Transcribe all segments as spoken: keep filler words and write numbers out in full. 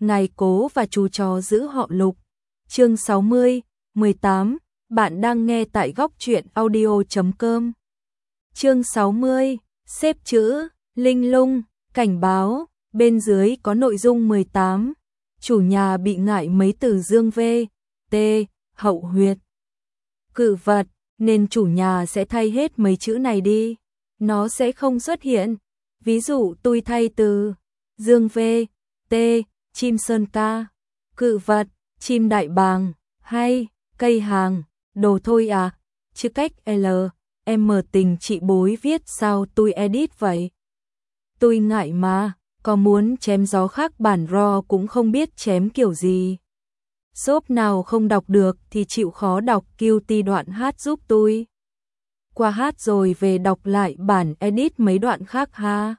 ngài Cố và chú chó giữ họ Lục. Chương sáu mươi, mười tám, bạn đang nghe tại góc truyện audio chấm com. Chương sáu mươi, xếp chữ, linh lung, cảnh báo, bên dưới có nội dung mười tám. Chủ nhà bị ngại mấy từ dương v, t, hậu huyệt, cự vật, nên chủ nhà sẽ thay hết mấy chữ này đi. Nó sẽ không xuất hiện. Ví dụ tôi thay từ dương v, t, chim sơn ca, cự vật, chim đại bàng, hay cây hàng, đồ thôi à, chứ cách L, M tình chị bối viết sao tôi edit vậy. Tôi ngại mà, có muốn chém gió khác bản ro cũng không biết chém kiểu gì. Shop nào không đọc được thì chịu khó đọc Qt đoạn hát giúp tôi. Qua hát rồi về đọc lại bản edit mấy đoạn khác ha.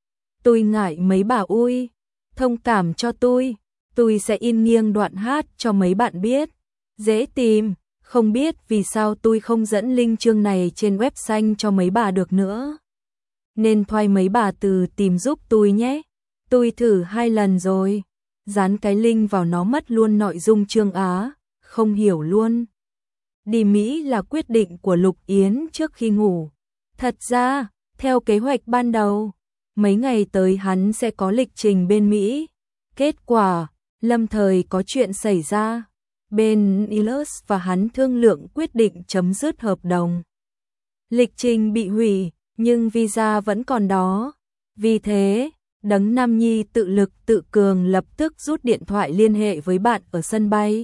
Tôi ngại mấy bà ui, thông cảm cho tôi, tôi sẽ in nghiêng đoạn hát cho mấy bạn biết. Dễ tìm, không biết vì sao tôi không dẫn link chương này trên website cho mấy bà được nữa. Nên thoai mấy bà từ tìm giúp tôi nhé. Tôi thử hai lần rồi, dán cái link vào nó mất luôn nội dung chương Á, không hiểu luôn. Đi Mỹ là quyết định của Lục Yến trước khi ngủ. Thật ra, theo kế hoạch ban đầu, mấy ngày tới hắn sẽ có lịch trình bên Mỹ. Kết quả, lâm thời có chuyện xảy ra. Bên Ilus và hắn thương lượng quyết định chấm dứt hợp đồng. Lịch trình bị hủy, nhưng visa vẫn còn đó. Vì thế, Đấng Nam Nhi tự lực tự cường lập tức rút điện thoại liên hệ với bạn ở sân bay.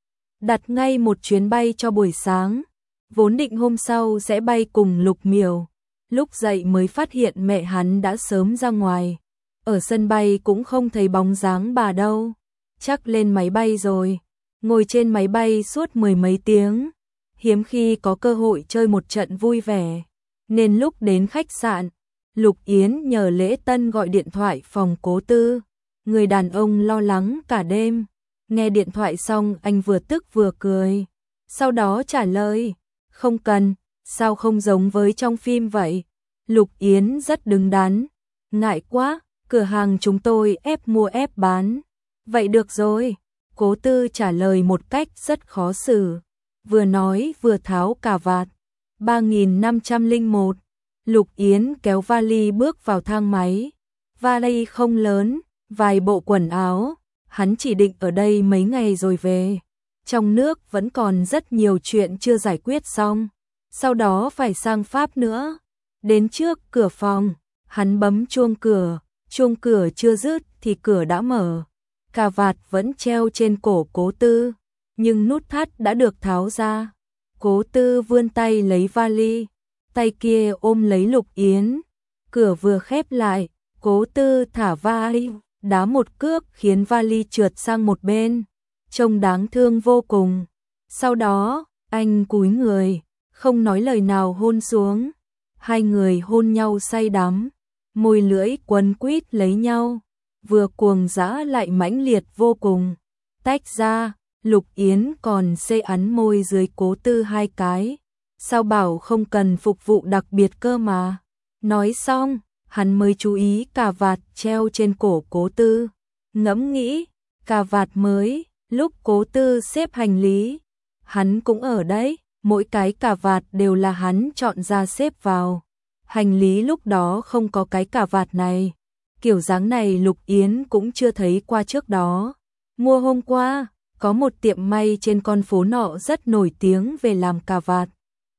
Đặt ngay một chuyến bay cho buổi sáng. Vốn định hôm sau sẽ bay cùng Lục Miểu. Lúc dậy mới phát hiện mẹ hắn đã sớm ra ngoài. Ở sân bay cũng không thấy bóng dáng bà đâu. Chắc lên máy bay rồi. Ngồi trên máy bay suốt mười mấy tiếng. Hiếm khi có cơ hội chơi một trận vui vẻ. Nên lúc đến khách sạn, Lục Yến nhờ Lễ Tân gọi điện thoại phòng Cố Tư. Người đàn ông lo lắng cả đêm. Nghe điện thoại xong anh vừa tức vừa cười. Sau đó trả lời, không cần, sao không giống với trong phim vậy? Lục Yến rất đứng đắn. Ngại quá, cửa hàng chúng tôi ép mua ép bán. Vậy được rồi. Cố Tư trả lời một cách rất khó xử. Vừa nói vừa tháo cà vạt. ba nghìn năm trăm lẻ một. Lục Yến kéo vali bước vào thang máy. Vali không lớn, vài bộ quần áo. Hắn chỉ định ở đây mấy ngày rồi về. Trong nước vẫn còn rất nhiều chuyện chưa giải quyết xong. Sau đó phải sang Pháp nữa. Đến trước cửa phòng, hắn bấm chuông cửa. Chuông cửa chưa dứt thì cửa đã mở. Cà vạt vẫn treo trên cổ Cố Tư, nhưng nút thắt đã được tháo ra. Cố Tư vươn tay lấy vali, tay kia ôm lấy Lục Yến. Cửa vừa khép lại, Cố Tư thả vali, đá một cước khiến vali trượt sang một bên, trông đáng thương vô cùng. Sau đó, anh cúi người, không nói lời nào hôn xuống. Hai người hôn nhau say đắm, môi lưỡi quấn quýt lấy nhau, vừa cuồng dã lại mãnh liệt vô cùng. Tách ra, Lục Yến còn xê ắn môi dưới Cố Tư hai cái. Sao bảo không cần phục vụ đặc biệt cơ mà. Nói xong, hắn mới chú ý cà vạt treo trên cổ Cố Tư. Ngẫm nghĩ, cà vạt mới, lúc Cố Tư xếp hành lý, hắn cũng ở đấy, mỗi cái cà vạt đều là hắn chọn ra xếp vào. Hành lý lúc đó không có cái cà vạt này. Kiểu dáng này Lục Yến cũng chưa thấy qua trước đó. Mua hôm qua, có một tiệm may trên con phố nọ rất nổi tiếng về làm cà vạt.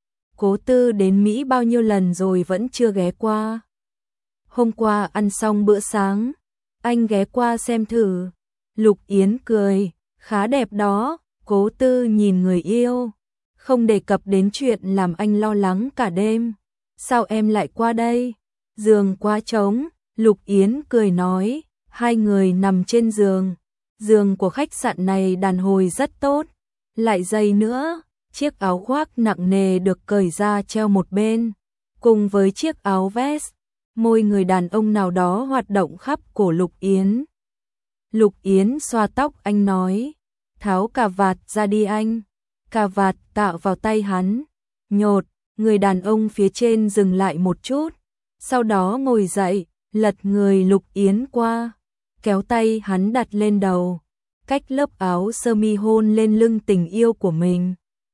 Cố Tư đến Mỹ bao nhiêu lần rồi vẫn chưa ghé qua. Hôm qua ăn xong bữa sáng, anh ghé qua xem thử. Lục Yến cười, khá đẹp đó. Cố Tư nhìn người yêu, không đề cập đến chuyện làm anh lo lắng cả đêm. Sao em lại qua đây? Giường quá trống. Lục Yến cười nói, hai người nằm trên giường. Giường của khách sạn này đàn hồi rất tốt. Lại dày nữa, chiếc áo khoác nặng nề được cởi ra treo một bên. Cùng với chiếc áo vest, môi người đàn ông nào đó hoạt động khắp cổ Lục Yến. Lục Yến xoa tóc anh nói, tháo cà vạt ra đi anh. Cà vạt tạo vào tay hắn. Nhột, người đàn ông phía trên dừng lại một chút. Sau đó ngồi dậy, lật người Lục Yến qua. kéo tay hắn đặt lên đầu, cách lớp áo sơ mi hôn lên lưng tình yêu của mình.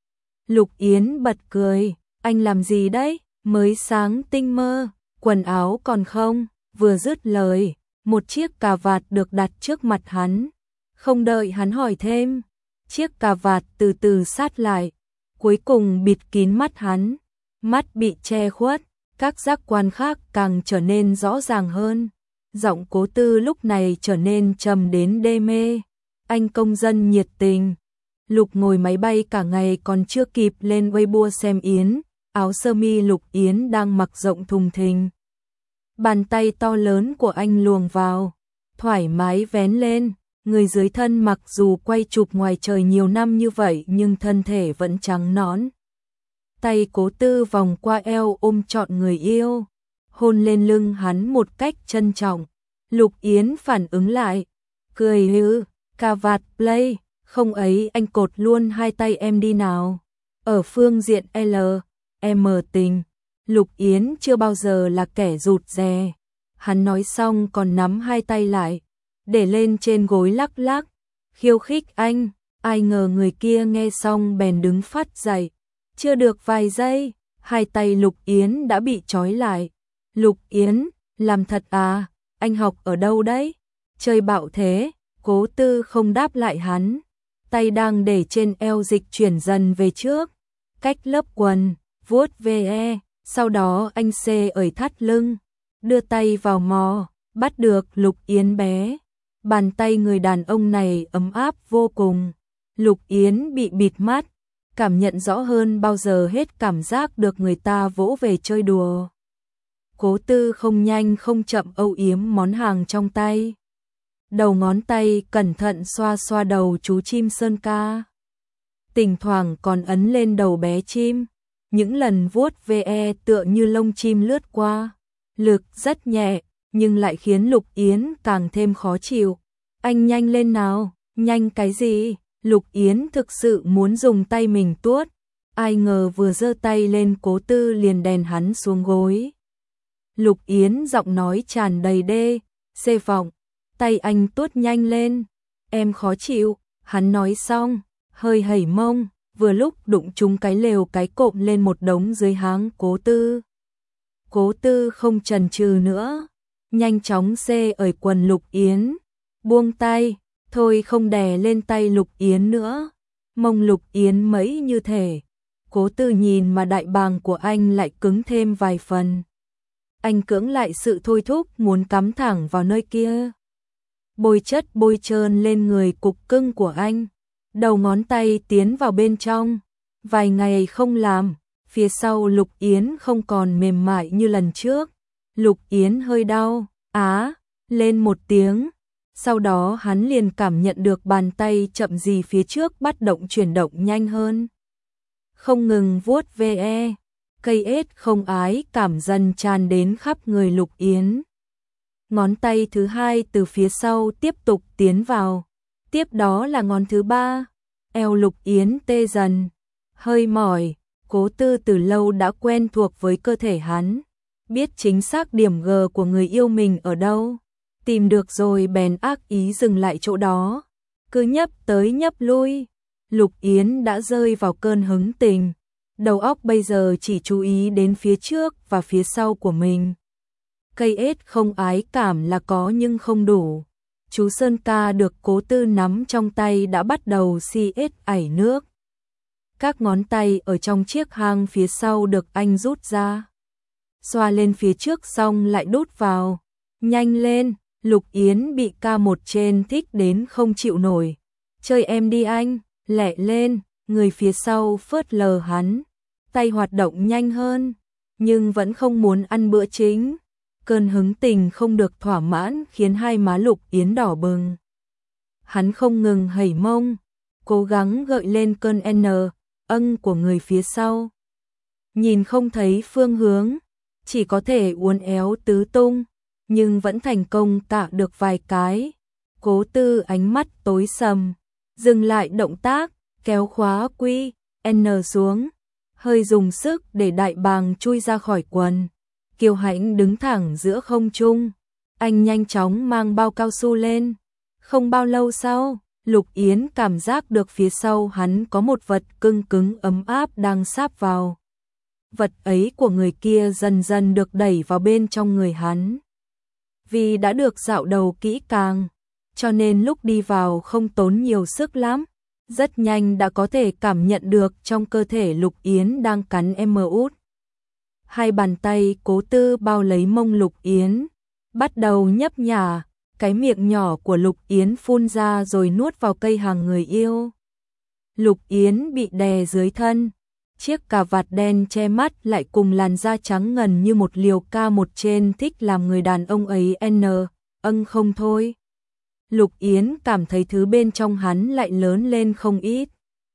Lục Yến bật cười, anh làm gì đấy, mới sáng tinh mơ, quần áo còn không, vừa dứt lời, một chiếc cà vạt được đặt trước mặt hắn. Không đợi hắn hỏi thêm, chiếc cà vạt từ từ sát lại, cuối cùng bịt kín mắt hắn, mắt bị che khuất, các giác quan khác càng trở nên rõ ràng hơn. Giọng Cố Tư lúc này trở nên trầm đến đê mê. Anh công dân nhiệt tình. Lục ngồi máy bay cả ngày còn chưa kịp lên Weibo xem Yến, áo sơ mi Lục Yến đang mặc rộng thùng thình. Bàn tay to lớn của anh luồn vào, thoải mái vén lên, người dưới thân mặc dù quay chụp ngoài trời nhiều năm như vậy nhưng thân thể vẫn trắng nõn. Tay Cố Tư vòng qua eo ôm trọn người yêu, hôn lên lưng hắn một cách trân trọng. Lục Yến phản ứng lại, cười hứ, cà vạt play, không ấy anh cột luôn hai tay em đi nào. Ở phương diện L, M tình, Lục Yến chưa bao giờ là kẻ rụt rè. Hắn nói xong còn nắm hai tay lại, để lên trên gối lắc lắc, khiêu khích anh. Ai ngờ người kia nghe xong bèn đứng phát dậy. Chưa được vài giây, hai tay Lục Yến đã bị trói lại. Lục Yến, làm thật à, anh học ở đâu đấy? Chơi bạo thế. Cố Tư không đáp lại hắn, tay đang để trên eo dịch chuyển dần về trước, cách lớp quần, vuốt ve, sau đó anh xê ởi thắt lưng, đưa tay vào mò, bắt được Lục Yến bé. Bàn tay người đàn ông này ấm áp vô cùng. Lục Yến bị bịt mắt, cảm nhận rõ hơn bao giờ hết cảm giác được người ta vỗ về chơi đùa. Cố Tư không nhanh không chậm âu yếm món hàng trong tay. Đầu ngón tay cẩn thận xoa xoa đầu chú chim sơn ca. Thỉnh thoảng còn ấn lên đầu bé chim. Những lần vuốt ve tựa như lông chim lướt qua. Lực rất nhẹ, nhưng lại khiến Lục Yến càng thêm khó chịu. Anh nhanh lên nào, nhanh cái gì? Lục Yến thực sự muốn dùng tay mình tuốt. Ai ngờ vừa giơ tay lên Cố Tư liền đèn hắn xuống gối. Lục Yến giọng nói tràn đầy đê, xê vọng. Tay anh tuốt nhanh lên. Em khó chịu, hắn nói xong, hơi hẩy mông, vừa lúc đụng trúng cái lều cái cộm lên một đống dưới háng Cố Tư. Cố Tư không chần chừ nữa, nhanh chóng xê ởi quần Lục Yến, buông tay, thôi không đè lên tay Lục Yến nữa. Mông Lục Yến mấy như thể. Cố Tư nhìn mà đại bàng của anh lại cứng thêm vài phần. Anh cưỡng lại sự thôi thúc muốn cắm thẳng vào nơi kia. Bôi chất bôi trơn lên người cục cưng của anh. Đầu ngón tay tiến vào bên trong. Vài ngày không làm, phía sau Lục Yến không còn mềm mại như lần trước. Lục Yến hơi đau, á, lên một tiếng. Sau đó hắn liền cảm nhận được bàn tay chậm gì phía trước bắt động chuyển động nhanh hơn. Không ngừng vuốt ve, cây ết không ái cảm dần tràn đến khắp người Lục Yến. Ngón tay thứ hai từ phía sau tiếp tục tiến vào. Tiếp đó là ngón thứ ba. Eo Lục Yến tê dần, hơi mỏi. Cố Tư từ lâu đã quen thuộc với cơ thể hắn, biết chính xác điểm G của người yêu mình ở đâu. Tìm được rồi bèn ác ý dừng lại chỗ đó. Cứ nhấp tới nhấp lui. Lục Yến đã rơi vào cơn hứng tình. Đầu óc bây giờ chỉ chú ý đến phía trước và phía sau của mình. Cây ết không ái cảm là có nhưng không đủ. Chú Sơn Ca được Cố Tư nắm trong tay đã bắt đầu si ết ảy nước. Các ngón tay ở trong chiếc hang phía sau được anh rút ra. Xoa lên phía trước xong lại đút vào. Nhanh lên, Lục Yến bị ca một trên thích đến không chịu nổi. Chơi em đi anh, lẹ lên, người phía sau phớt lờ hắn. Tay hoạt động nhanh hơn, nhưng vẫn không muốn ăn bữa chính. Cơn hứng tình không được thỏa mãn khiến hai má Lục Yến đỏ bừng. Hắn không ngừng hẩy mông, cố gắng gợi lên cơn N, âng của người phía sau. Nhìn không thấy phương hướng, chỉ có thể uốn éo tứ tung, nhưng vẫn thành công cạ được vài cái. Cố Tư ánh mắt tối sầm, dừng lại động tác, kéo khóa quy, N xuống, hơi dùng sức để đại bàng chui ra khỏi quần. Kiều Hãnh đứng thẳng giữa không trung, Anh nhanh chóng mang bao cao su lên. Không bao lâu sau, Lục Yến cảm giác được phía sau hắn có một vật cứng cứng ấm áp đang sáp vào. Vật ấy của người kia dần dần được đẩy vào bên trong người hắn. Vì đã được dạo đầu kỹ càng, cho nên lúc đi vào không tốn nhiều sức lắm. Rất nhanh đã có thể cảm nhận được trong cơ thể Lục Yến đang cắn em út. Hai bàn tay Cố Tư bao lấy mông Lục Yến, bắt đầu nhấp nhả, cái miệng nhỏ của Lục Yến phun ra rồi nuốt vào cây hàng người yêu. Lục Yến bị đè dưới thân, chiếc cà vạt đen che mắt lại cùng làn da trắng ngần như một liều ca một trên thích làm người đàn ông ấy n, âng không thôi. Lục Yến cảm thấy thứ bên trong hắn lại lớn lên không ít.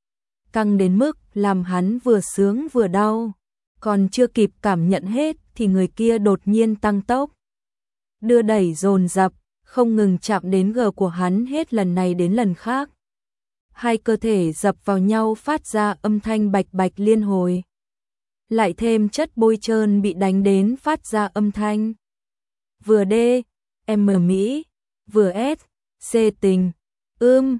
Căng đến mức làm hắn vừa sướng vừa đau. Còn chưa kịp cảm nhận hết thì người kia đột nhiên tăng tốc. Đưa đẩy dồn dập, không ngừng chạm đến gờ của hắn hết lần này đến lần khác. Hai cơ thể dập vào nhau phát ra âm thanh bạch bạch liên hồi. Lại thêm chất bôi trơn bị đánh đến phát ra âm thanh. Vừa D, M Mỹ, vừa S, C tình, ưm,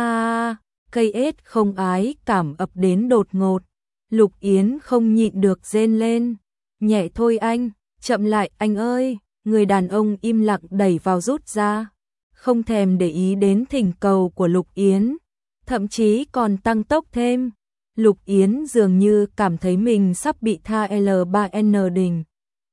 a, cây S không ái cảm ập đến đột ngột. Lục Yến không nhịn được rên lên. Nhẹ thôi anh, chậm lại anh ơi. Người đàn ông im lặng đẩy vào rút ra. Không thèm để ý đến thỉnh cầu của Lục Yến. Thậm chí còn tăng tốc thêm. Lục Yến dường như cảm thấy mình sắp bị tha L ba N đình.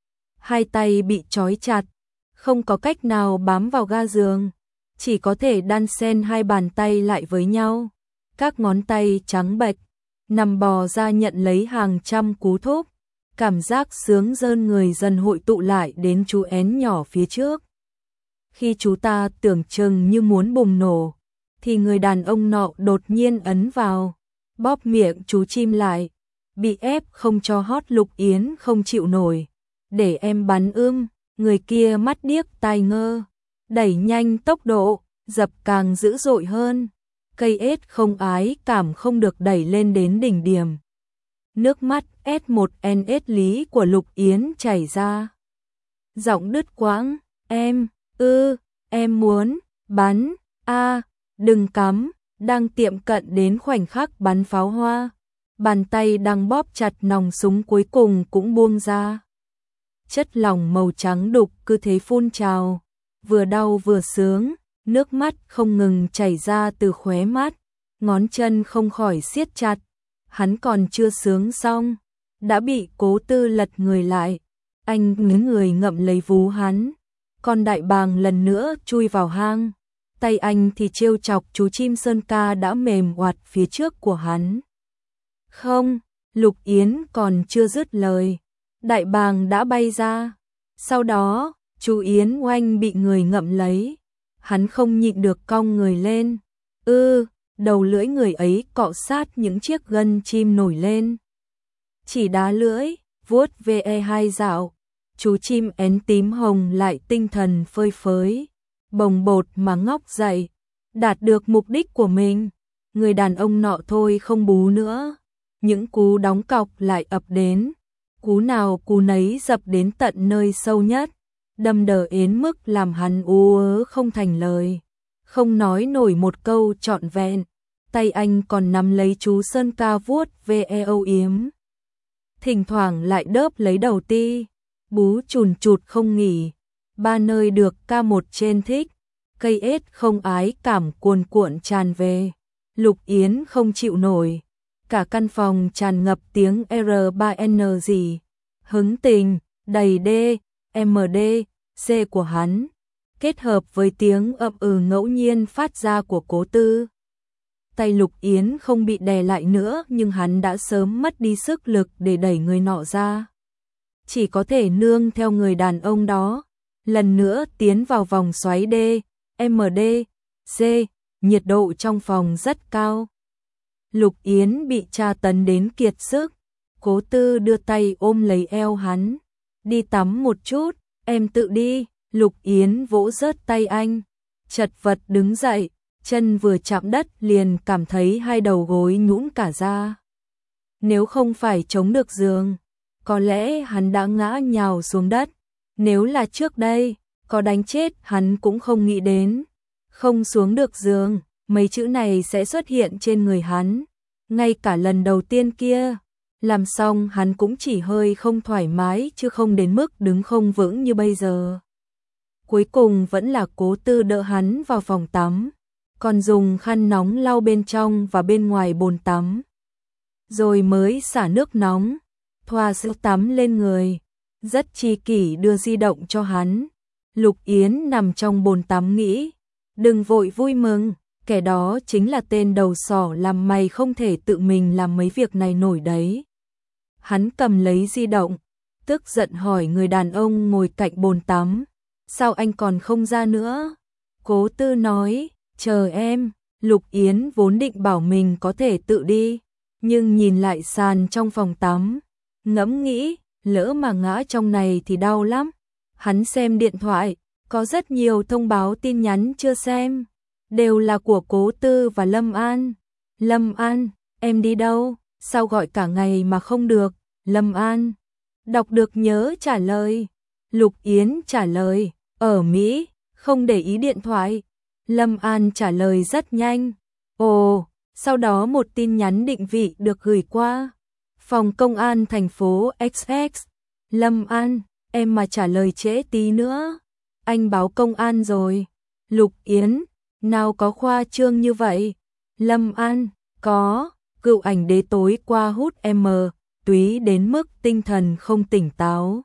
Hai tay bị trói chặt. Không có cách nào bám vào ga giường. Chỉ có thể đan xen hai bàn tay lại với nhau. Các ngón tay trắng bệch nằm bò ra nhận lấy hàng trăm cú thúc. Cảm giác sướng rơn người dần hội tụ lại đến chú én nhỏ phía trước. Khi chú ta tưởng chừng như muốn bùng nổ, thì người đàn ông nọ đột nhiên ấn vào, bóp miệng chú chim lại. Bị ép không cho hót Lục Yến không chịu nổi. Để em bắn ưm, người kia mắt điếc tai ngơ. Đẩy nhanh tốc độ, dập càng dữ dội hơn. Cây S không ái cảm không được đẩy lên đến đỉnh điểm. Nước mắt S một N S lý của Lục Yến chảy ra. Giọng đứt quãng, em, ư, em muốn, bắn, a, đừng cắm, đang tiệm cận đến khoảnh khắc bắn pháo hoa. Bàn tay đang bóp chặt nòng súng cuối cùng cũng buông ra. Chất lỏng màu trắng đục cứ thế phun trào, vừa đau vừa sướng. Nước mắt không ngừng chảy ra từ khóe mắt, ngón chân không khỏi siết chặt. Hắn còn chưa sướng xong, đã bị Cố Tư lật người lại. Anh ngứa người ngậm lấy vú hắn. Con đại bàng lần nữa chui vào hang. Tay anh thì trêu chọc chú chim sơn ca đã mềm oặt phía trước của hắn. Không, Lục Yến còn chưa dứt lời. Đại bàng đã bay ra. Sau đó, chú Yến Oanh bị người ngậm lấy. Hắn không nhịn được cong người lên. Ư, đầu lưỡi người ấy cọ sát những chiếc gân chim nổi lên. Chỉ đá lưỡi, vuốt ve hai dạo. Chú chim én tím hồng lại tinh thần phơi phới. Bồng bột mà ngóc dậy. Đạt được mục đích của mình. Người đàn ông nọ thôi không bú nữa. Những cú đóng cọc lại ập đến. Cú nào cú nấy dập đến tận nơi sâu nhất. Đâm đờ đến mức làm hắn ú ớ không thành lời. Không nói nổi một câu trọn vẹn. Tay anh còn nắm lấy chú sơn ca vuốt ve âu yếm. Thỉnh thoảng lại đớp lấy đầu ti. Bú chùn chụt không nghỉ. Ba nơi được ca một trên thích. Cây ết không ái cảm cuồn cuộn tràn về. Lục Yến không chịu nổi. Cả căn phòng tràn ngập tiếng R ba N gì. Hứng tình, đầy D, M D, C của hắn. Kết hợp với tiếng ậm ừ ngẫu nhiên phát ra của Cố Tư. Tay Lục Yến không bị đè lại nữa nhưng hắn đã sớm mất đi sức lực để đẩy người nọ ra. Chỉ có thể nương theo người đàn ông đó. Lần nữa tiến vào vòng xoáy D, M D, C, nhiệt độ trong phòng rất cao. Lục Yến bị tra tấn đến kiệt sức. Cố Tư đưa tay ôm lấy eo hắn. Đi tắm một chút, em tự đi. Lục Yến vỗ rớt tay anh. Chật vật đứng dậy, chân vừa chạm đất liền cảm thấy hai đầu gối nhũn cả ra. Nếu không phải chống được giường, có lẽ hắn đã ngã nhào xuống đất. Nếu là trước đây, có đánh chết hắn cũng không nghĩ đến. Không xuống được giường, mấy chữ này sẽ xuất hiện trên người hắn. Ngay cả lần đầu tiên kia, làm xong hắn cũng chỉ hơi không thoải mái chứ không đến mức đứng không vững như bây giờ. Cuối cùng vẫn là Cố Tư đỡ hắn vào phòng tắm, còn dùng khăn nóng lau bên trong và bên ngoài bồn tắm. Rồi mới xả nước nóng, thoa sữa tắm lên người, rất chi kỷ đưa di động cho hắn. Lục Yến nằm trong bồn tắm nghĩ, đừng vội vui mừng, kẻ đó chính là tên đầu sỏ làm mày không thể tự mình làm mấy việc này nổi đấy. Hắn cầm lấy di động, tức giận hỏi người đàn ông ngồi cạnh bồn tắm, sao anh còn không ra nữa? Cố Tư nói, chờ em. Lục Yến vốn định bảo mình có thể tự đi, nhưng nhìn lại sàn trong phòng tắm, ngẫm nghĩ, lỡ mà ngã trong này thì đau lắm. Hắn xem điện thoại, có rất nhiều thông báo tin nhắn chưa xem, đều là của Cố Tư và Lâm An. Lâm An, em đi đâu? Sao gọi cả ngày mà không được? Lâm An, đọc được nhớ trả lời. Lục Yến trả lời, ở Mỹ, không để ý điện thoại. Lâm An trả lời rất nhanh. Ồ, sau đó một tin nhắn định vị được gửi qua. Phòng công an thành phố ích ích. Lâm An, em mà trả lời trễ tí nữa, anh báo công an rồi. Lục Yến, nào có khoa trương như vậy. Lâm An, có, cựu ảnh đế tối qua hút em túy đến mức tinh thần không tỉnh táo.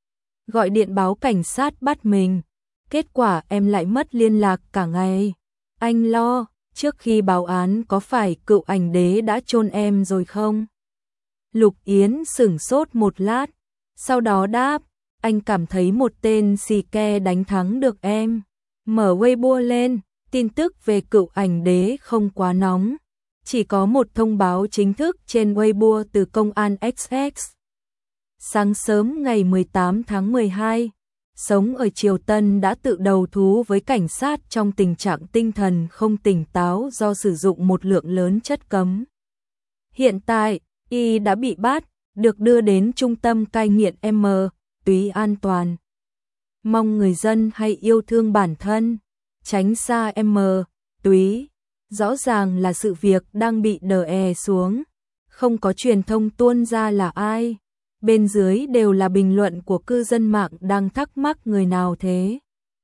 Gọi điện báo cảnh sát bắt mình. Kết quả em lại mất liên lạc cả ngày. Anh lo, trước khi báo án có phải cựu ảnh đế đã chôn em rồi không? Lục Yến sửng sốt một lát, sau đó đáp, anh cảm thấy một tên xì ke đánh thắng được em. Mở Weibo lên, tin tức về cựu ảnh đế không quá nóng. Chỉ có một thông báo chính thức trên Weibo từ công an ích ích. Sáng sớm ngày mười tám tháng mười hai, sống ở Triều Tân đã tự đầu thú với cảnh sát trong tình trạng tinh thần không tỉnh táo do sử dụng một lượng lớn chất cấm. Hiện tại, y đã bị bắt, được đưa đến trung tâm cai nghiện M, túy an toàn. Mong người dân hãy yêu thương bản thân, tránh xa M, túy. Rõ ràng là sự việc đang bị đè xuống, không có truyền thông tuôn ra là ai. Bên dưới đều là bình luận của cư dân mạng đang thắc mắc người nào thế.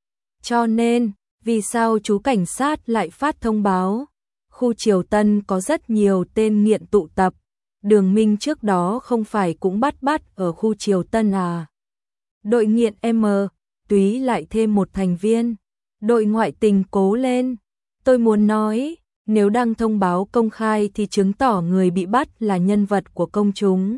Cho nên, vì sao chú cảnh sát lại phát thông báo? Khu Triều Tân có rất nhiều tên nghiện tụ tập. Đường Minh trước đó không phải cũng bắt bắt ở khu Triều Tân à? Đội nghiện M, túy lại thêm một thành viên. Đội ngoại tình cố lên. Tôi muốn nói, nếu đăng thông báo công khai thì chứng tỏ người bị bắt là nhân vật của công chúng.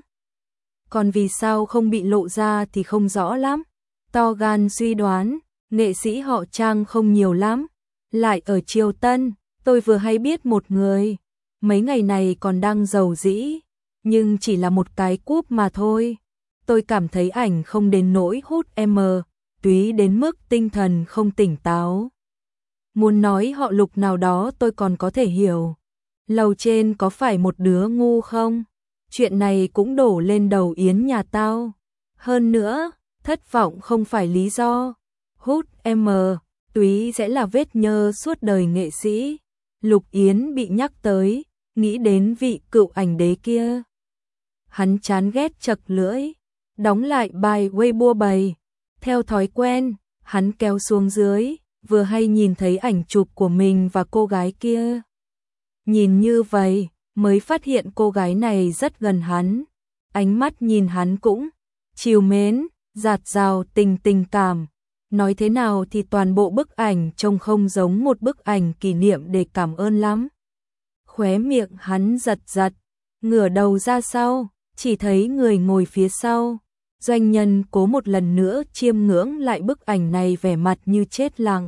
Còn vì sao không bị lộ ra thì không rõ lắm. To gan suy đoán, nghệ sĩ họ Trang không nhiều lắm. Lại ở Triều Tân, tôi vừa hay biết một người. Mấy ngày này còn đang giàu dĩ, nhưng chỉ là một cái cúp mà thôi. Tôi cảm thấy ảnh không đến nỗi hút M, túy đến mức tinh thần không tỉnh táo. Muốn nói họ Lục nào đó tôi còn có thể hiểu. Lầu trên có phải một đứa ngu không? Chuyện này cũng đổ lên đầu Yến nhà tao. Hơn nữa, thất vọng không phải lý do. Hút M, túy sẽ là vết nhơ suốt đời nghệ sĩ. Lục Yến bị nhắc tới, nghĩ đến vị cựu ảnh đế kia. Hắn chán ghét chật lưỡi, đóng lại bài Weibo bày. Theo thói quen, hắn kéo xuống dưới, vừa hay nhìn thấy ảnh chụp của mình và cô gái kia. Nhìn như vậy, mới phát hiện cô gái này rất gần hắn. Ánh mắt nhìn hắn cũng trìu mến, dạt dào tình tình cảm. Nói thế nào thì toàn bộ bức ảnh trông không giống một bức ảnh kỷ niệm để cảm ơn lắm. Khóe miệng hắn giật giật, ngửa đầu ra sau, chỉ thấy người ngồi phía sau. Doanh nhân Cố một lần nữa chiêm ngưỡng lại bức ảnh này vẻ mặt như chết lặng.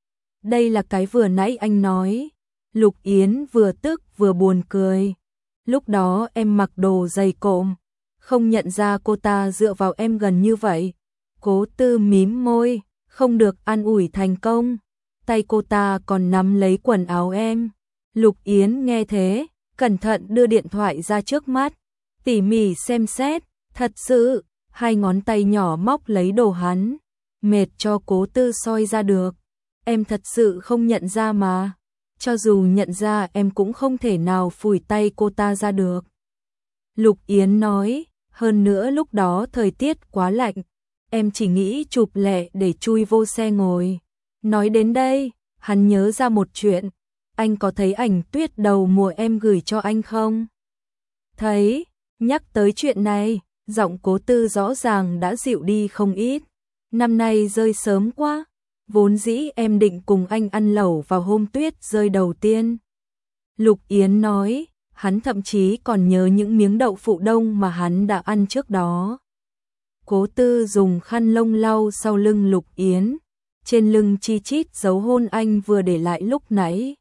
Đây là cái vừa nãy anh nói. Lục Yến vừa tức vừa buồn cười. Lúc đó em mặc đồ dày cộm, không nhận ra cô ta dựa vào em gần như vậy. Cố Tư mím môi, không được an ủi thành công. Tay cô ta còn nắm lấy quần áo em. Lục Yến nghe thế, cẩn thận đưa điện thoại ra trước mắt, tỉ mỉ xem xét, thật sự, hai ngón tay nhỏ móc lấy đồ hắn. mệt cho Cố Tư soi ra được. Em thật sự không nhận ra mà. Cho dù nhận ra em cũng không thể nào phủi tay cô ta ra được. Lục Yến nói, hơn nữa lúc đó thời tiết quá lạnh. Em chỉ nghĩ chụp lẹ để chui vô xe ngồi. Nói đến đây, hắn nhớ ra một chuyện. Anh có thấy ảnh tuyết đầu mùa em gửi cho anh không? Thấy, nhắc tới chuyện này, giọng Cố Tư rõ ràng đã dịu đi không ít. Năm nay rơi sớm quá, vốn dĩ em định cùng anh ăn lẩu vào hôm tuyết rơi đầu tiên. Lục Yến nói, hắn thậm chí còn nhớ những miếng đậu phụ đông mà hắn đã ăn trước đó. Cố Tư dùng khăn lông lau sau lưng Lục Yến, trên lưng chi chít dấu hôn anh vừa để lại lúc nãy.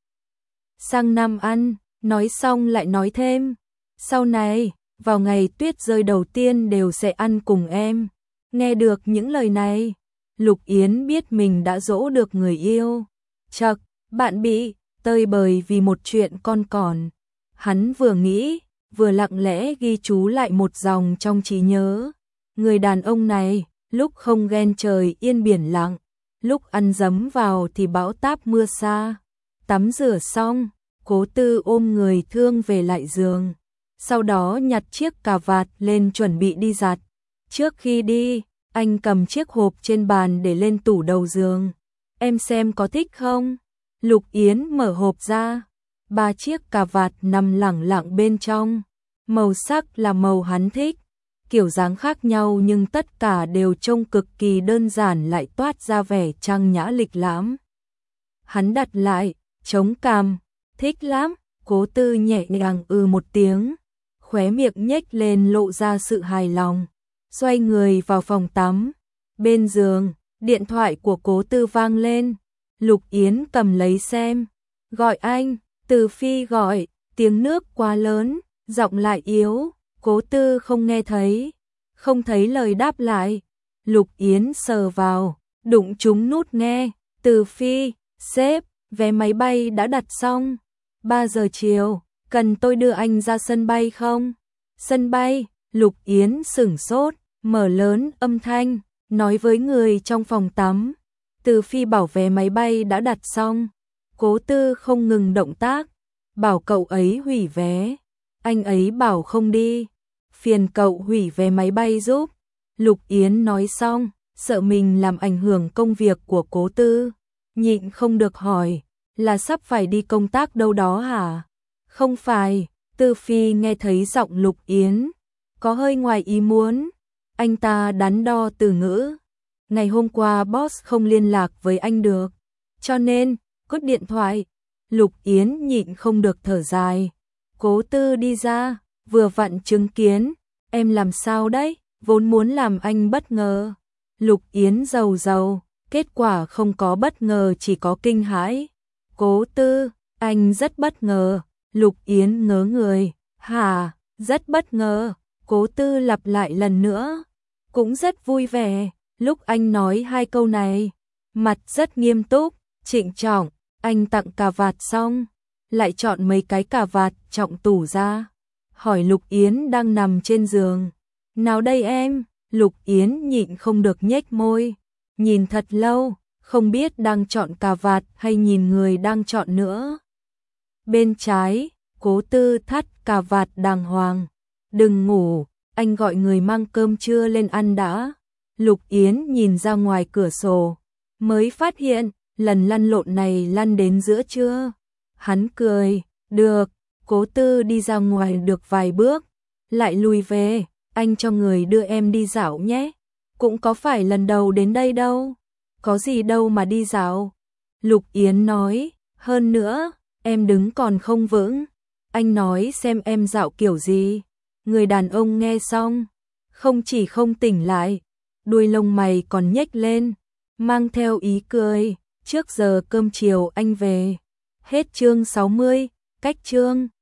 Sang năm ăn, nói xong lại nói thêm, sau này, vào ngày tuyết rơi đầu tiên đều sẽ ăn cùng em. Nghe được những lời này, Lục Yến biết mình đã dỗ được người yêu. Chậc, bạn bị tơi bời vì một chuyện con còn. Hắn vừa nghĩ, vừa lặng lẽ ghi chú lại một dòng trong trí nhớ. Người đàn ông này, lúc không ghen trời yên biển lặng, lúc ăn dấm vào thì bão táp mưa xa. Tắm rửa xong, Cố Tư ôm người thương về lại giường. Sau đó nhặt chiếc cà vạt lên chuẩn bị đi giặt. Trước khi đi, anh cầm chiếc hộp trên bàn để lên tủ đầu giường. Em xem có thích không? Lục Yến mở hộp ra. Ba chiếc cà vạt nằm lẳng lặng bên trong. Màu sắc là màu hắn thích. Kiểu dáng khác nhau nhưng tất cả đều trông cực kỳ đơn giản lại toát ra vẻ trang nhã lịch lãm. Hắn đặt lại, chống cằm. Thích lắm. Cố Tư nhẹ nhàng ư một tiếng. Khóe miệng nhếch lên lộ ra sự hài lòng. Xoay người vào phòng tắm. Bên giường, điện thoại của Cố Tư vang lên. Lục Yến cầm lấy xem. Gọi anh, Từ Phi gọi, tiếng nước quá lớn, giọng lại yếu. Cố Tư không nghe thấy, không thấy lời đáp lại. Lục Yến sờ vào, đụng trúng nút nghe. Từ Phi, sếp, vé máy bay đã đặt xong. ba giờ chiều, cần tôi đưa anh ra sân bay không? Sân bay, Lục Yến sửng sốt, mở lớn âm thanh, nói với người trong phòng tắm. Từ Phi bảo vé máy bay đã đặt xong. Cố Tư không ngừng động tác, bảo cậu ấy hủy vé. Anh ấy bảo không đi, phiền cậu hủy vé máy bay giúp. Lục Yến nói xong, sợ mình làm ảnh hưởng công việc của Cố Tư, nhịn không được hỏi, là sắp phải đi công tác đâu đó hả? Không phải. Từ Phi nghe thấy giọng Lục Yến, có hơi ngoài ý muốn. Anh ta đắn đo từ ngữ. Ngày hôm qua boss không liên lạc với anh được, cho nên, cúp điện thoại. Lục Yến nhịn không được thở dài. Cố Tư đi ra, vừa vặn chứng kiến. Em làm sao đấy? Vốn muốn làm anh bất ngờ. Lục Yến rầu rầu, kết quả không có bất ngờ chỉ có kinh hãi. Cố Tư, anh rất bất ngờ. Lục Yến ngớ người. Hả, rất bất ngờ. Cố Tư lặp lại lần nữa. Cũng rất vui vẻ. Lúc anh nói hai câu này, mặt rất nghiêm túc, trịnh trọng. Anh tặng cà vạt xong, lại chọn mấy cái cà vạt trọng tủ ra. Hỏi Lục Yến đang nằm trên giường. Nào đây em? Lục Yến nhịn không được nhếch môi. Nhìn thật lâu, không biết đang chọn cà vạt hay nhìn người đang chọn nữa. Bên trái, Cố Tư thắt cà vạt đàng hoàng. Đừng ngủ, anh gọi người mang cơm trưa lên ăn đã. Lục Yến nhìn ra ngoài cửa sổ, mới phát hiện, lần lăn lộn này lăn đến giữa trưa. Hắn cười, được. Cố Tư đi ra ngoài được vài bước, lại lùi về. Anh cho người đưa em đi dạo nhé. Cũng có phải lần đầu đến đây đâu. Có gì đâu mà đi dạo. Lục Yến nói, hơn nữa, em đứng còn không vững. Anh nói xem em dạo kiểu gì. Người đàn ông nghe xong, không chỉ không tỉnh lại, đuôi lông mày còn nhếch lên, mang theo ý cười. Trước giờ cơm chiều anh về. Hết chương sáu mươi, cách chương